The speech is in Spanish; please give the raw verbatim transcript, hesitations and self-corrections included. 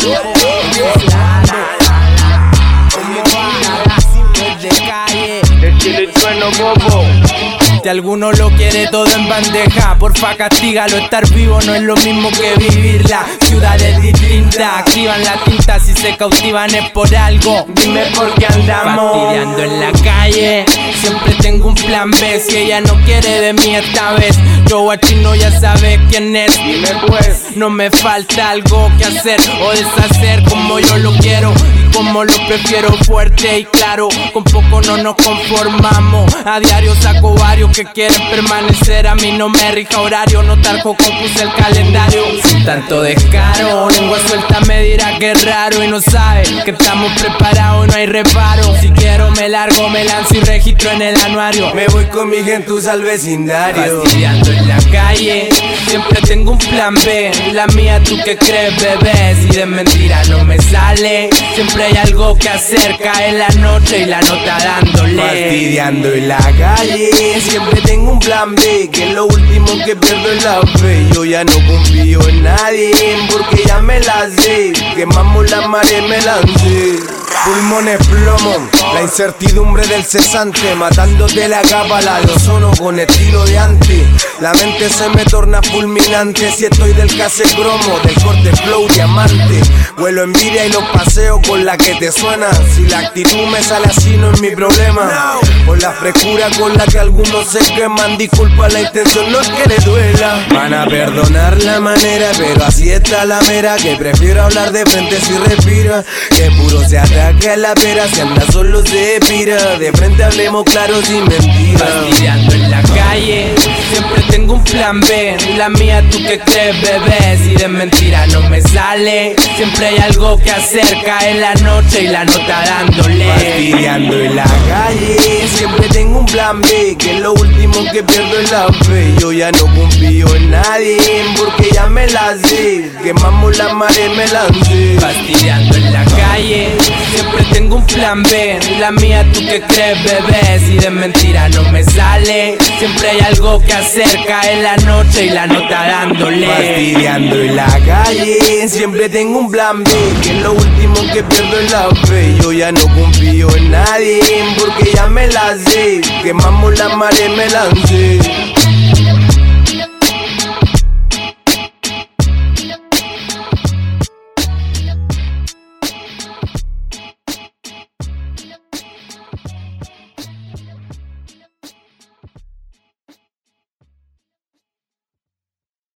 Si alguno lo quiere todo en bandeja, porfa castígalo. Estar vivo no es lo mismo que vivirla. Ciudades distintas, activan la tinta. Si se cautivan es por algo. Dime por qué andamos fastidiando en la calle. Siempre tengo un plan B. Si ella no quiere de mí esta vez, yo guachino ya sabe quién es. Dime pues, no me falta algo que hacer o deshacer como yo lo quiero y como lo prefiero, fuerte y claro. Con poco no nos conformamos. A diario saco varios que quieren permanecer. A mí no me rija horario, no tarjo compuse el calendario. Sin tanto descaro, lengua suelta me dirá que es raro y no sabe que estamos preparados y no hay reparo. Si quiero me largo, me lanzo y registro en el anuario. Me voy con mi gentuza al vecindario, fastidiando en la calle. Siempre tengo un plan B. La mía, ¿tú qué crees, bebé? Si de mentira no me sale, siempre hay algo que hacer. Cae la noche y la nota dándole. Fastidiando en la calle. Siempre tengo un plan B, que es lo último que pierdo en la fe. Yo ya no confío en nadie, porque ya me la sé. Quemamos la marea, me lancé. Pulmones plomo, la incertidumbre del cesante, matándote la capa, la de ozono con estilo de antes. La mente se me torna fulminante si estoy del case cromo, del corte flow diamante. Vuelo envidia y los paseo con la que te suena. Si la actitud me sale así no es mi problema. Por la frescura con la que algunos se queman, disculpa la intención, no es que le duela. Van a perdonar la manera, pero así está la mera, que prefiero hablar de frente si respira, que puro se ataque a la pera, si anda solo se pira. De frente hablemos claro sin mentiras. Fastidiando en la calle, siempre tengo un plan B. La mía, ¿tú qué crees, bebé? Si de mentira no me sale, siempre hay algo que hacer. Cae la noche y la nota dándole. Fastidiando en la calle, siempre tengo un plan B, que es lo último que pierdo en la fe. Yo ya no confío en nadie, porque ya me la sé. Quemamos la marea, me lancé. Fastidiando en la calle, siempre tengo un plan B. La mía, ¿tú qué crees, bebé? Si de mentira no me sale, siempre hay algo que hacer. Cae la noche y la nota dándole. Fastidiando en la calle, siempre tengo un plan B, que es lo último que pierdo en la fe. Yo ya no confío en nadie, porque ya me la sé. Quemamos la marea, me lancé.